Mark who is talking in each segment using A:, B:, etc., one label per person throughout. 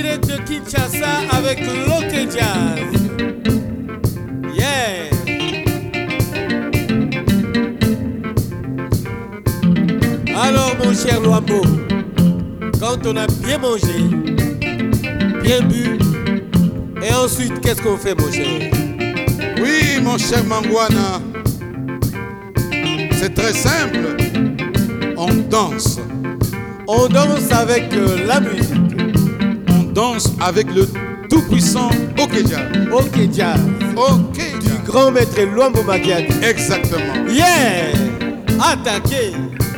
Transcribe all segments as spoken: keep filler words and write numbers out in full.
A: direct de Kinshasa avec l'Ok Jazz. Yeah. Alors mon cher Luambo, quand on a bien mangé, bien bu, et ensuite qu'est-ce qu'on fait mon cher?
B: Oui mon cher Mangwana, c'est très simple, on danse.
A: On danse avec euh, la musique.
B: On danse avec le tout-puissant Ok Jazz.
A: Ok Jazz.
B: Ok
A: Du
B: Jazz.
A: grand maître Luambo Makiadi.
B: Exactement.
A: Yeah. Attaquez.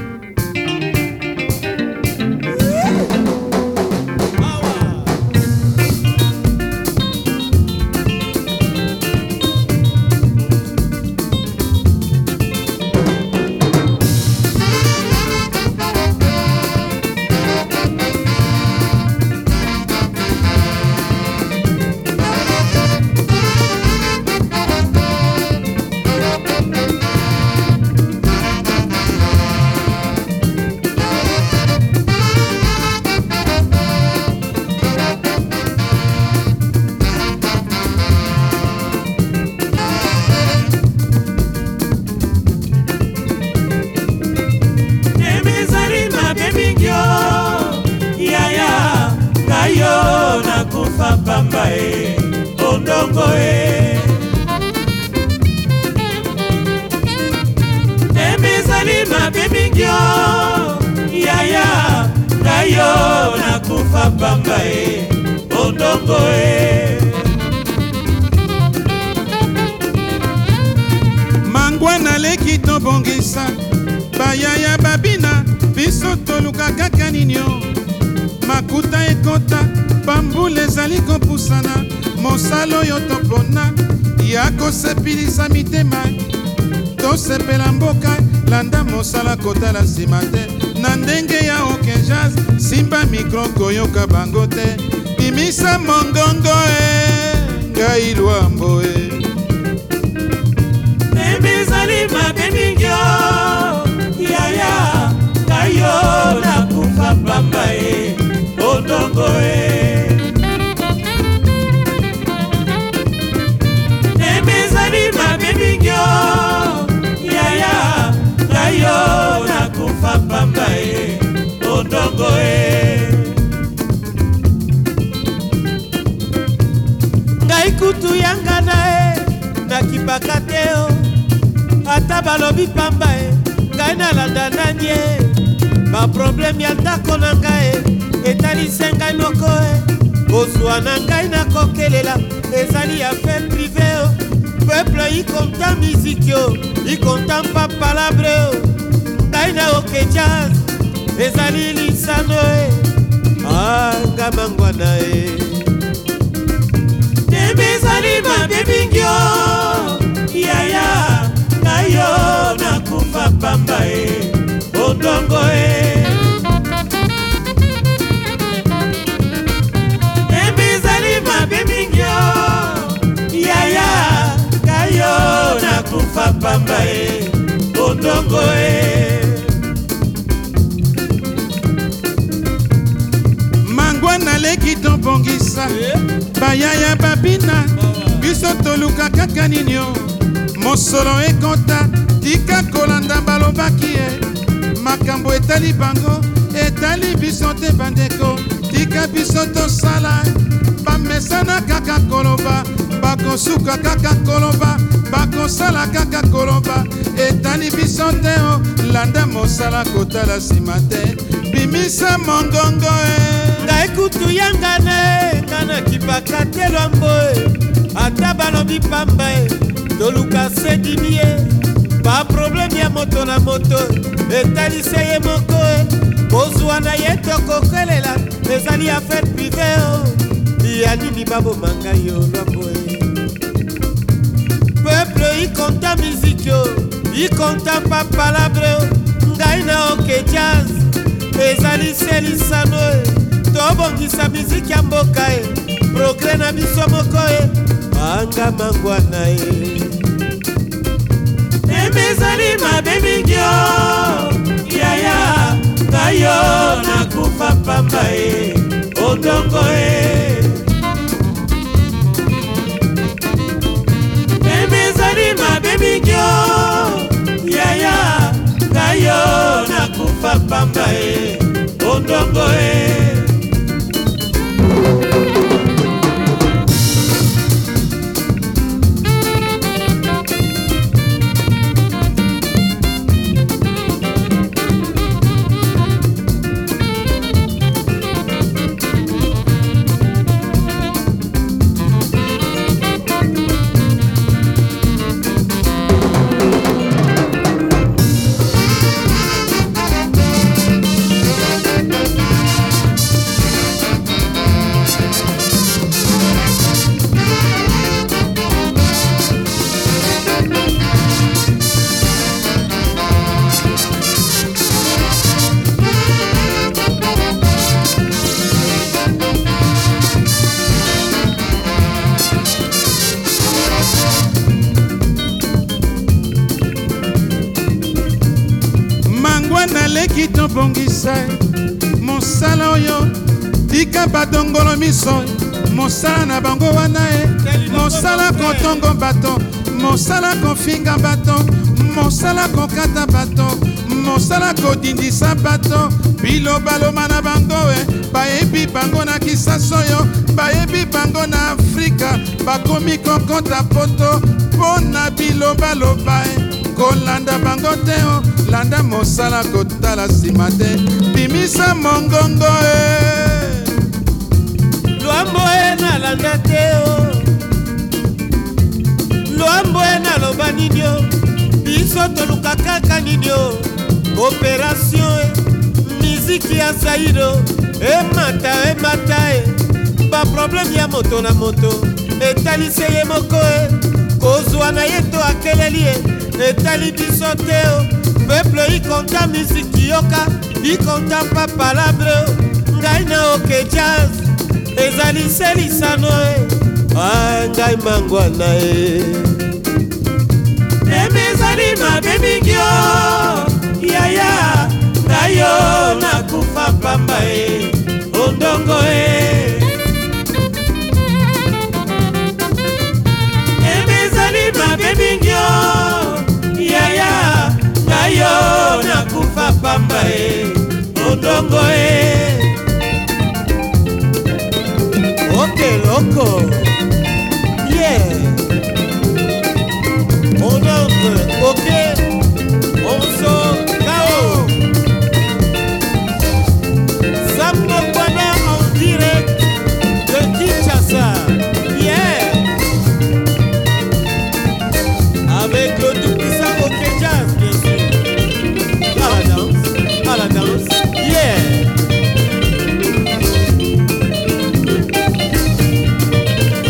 C: Pamba e ondongo e emizali mabe mingi yaya ngayo nakufa pamba e ondongo e
B: Mangwana leki tobongisa bayaya babina biso toluka kaka ninyo makuta ekota bambula ezali kopusana mosala oyo topona ya kosepelisa mitema tosepela mboka landa mosala kotala nsima te na ndenge ya Ok Jazz simba mikro koyoka bango te bimisa mongongo e ngai Luambo e
C: emizali mabe mingi yaya ngayo nakufa pamba e ondongo e yaya ngayo nakufa pamba e ondongo e
A: ngai kutu yangana e nakipaka te o ata balobi pamba e ngai nalanda nani e baprobleme ya ndako na ngai etalise ngai moko e kozwa na ngai nakokelela ezali affaire prive o peuple y content musique yo y content pa palabre yo ngai na Ok Jazz ezali lisano e anga Mangwana e
C: emizali mabe mingi yaya ngayo nakufa pamba e ondongo e emizali mabe mingi yaya ngayo nakufa pamba e ondongo e
B: Mangwana leki tobongisa bayaya babina biso toluka kaka ninyo mosolo ekota tika kolanda balobaki e makambo etali bango etali biso te bandeko tika biso tosala bamesana kaka koloba bakosuka kaka koloba bakosala kaka koloba etali biso te o landa mosala kotala nsima te bimisa mongongo e
A: ngai kutu yangana e nga nakipaka te Luambo e ata balobi pamba e toluka sedimi e baprobleme ya moto na moto etalise ye moko e kozwa na ye tokokelela ezali affaire prive o ya nini baboma ngai yo Luambo e peuple y content musique yo y content pa palabre o ngai na Ok Jazz ezali se lisano e tobongisa miziki ya mboka e progrès na biso moko e anga Mangwana e
C: emizali mabe mingi yaya ngayo nakufa pamba e ondongo e bemingio yaya ngayo nakufa pamba e ondongo e
B: naleki tobongisa mosala oyo tika badongolo miso mosala na bango wana e mosala kotongo bato mosala kofinga bato mosala kokata bato mosala kodindisa bato bilobaloba na bango e bayebi bango na kisasa oyo bayebi bango na afrika bakomi kokota poto mpo na bilobaloba e kolanda bango te o landa mosala kotala nsima te bimisa mongongo e
A: lwambo e nalanda te o lwambo e naloba nini o biso toluka kaka nini o operation e miziki ya zairo emata emata e baprobleme ya moto na moto etalise ye moko e kozwa na ye to akeleli e etali biso te o peuple ikonta miziki yoka ikonta pa palabre ngai na oke jazz ezali se lisano e a ngai mangwana e
C: emezali mabe mingi o yaya ngai yo nakufa pamba e ondongo e emezali mabe mingi o yaya ngayo nakufa pamba e ondongo e
A: oke loko yeah ondongo oke onso kao Sambo Kwana en direct de Kinshasa yeah avec le tout puissant oke jazz bien sûr à la danse, à la danse, yeah.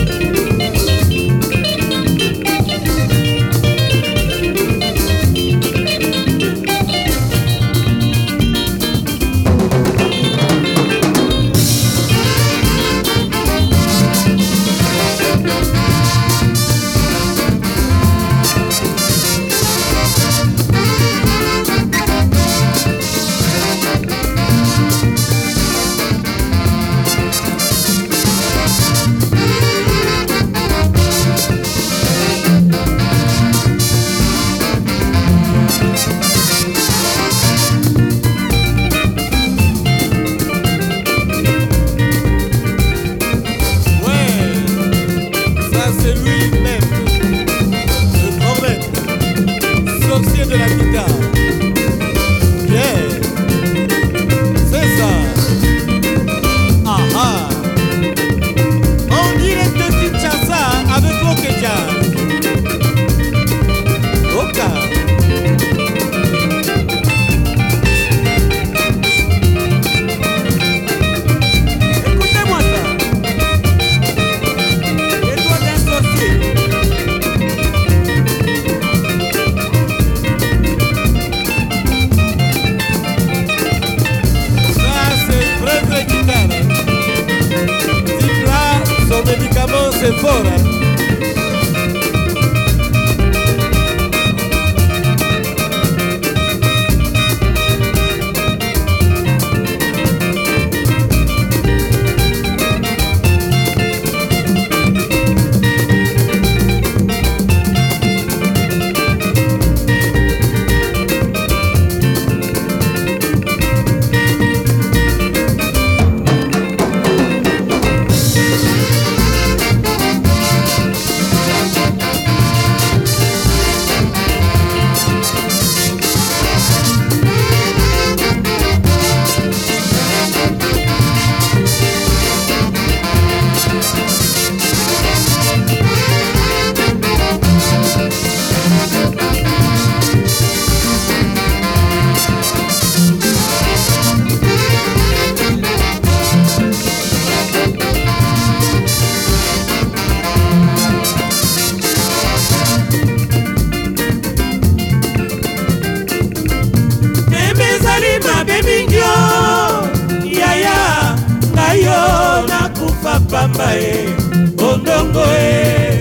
C: pamba e ondongo e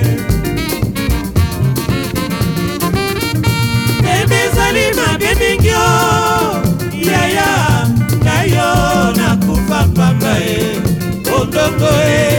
C: emezali mabe mingi o yaya ngayo nakufa pamba e ondongo e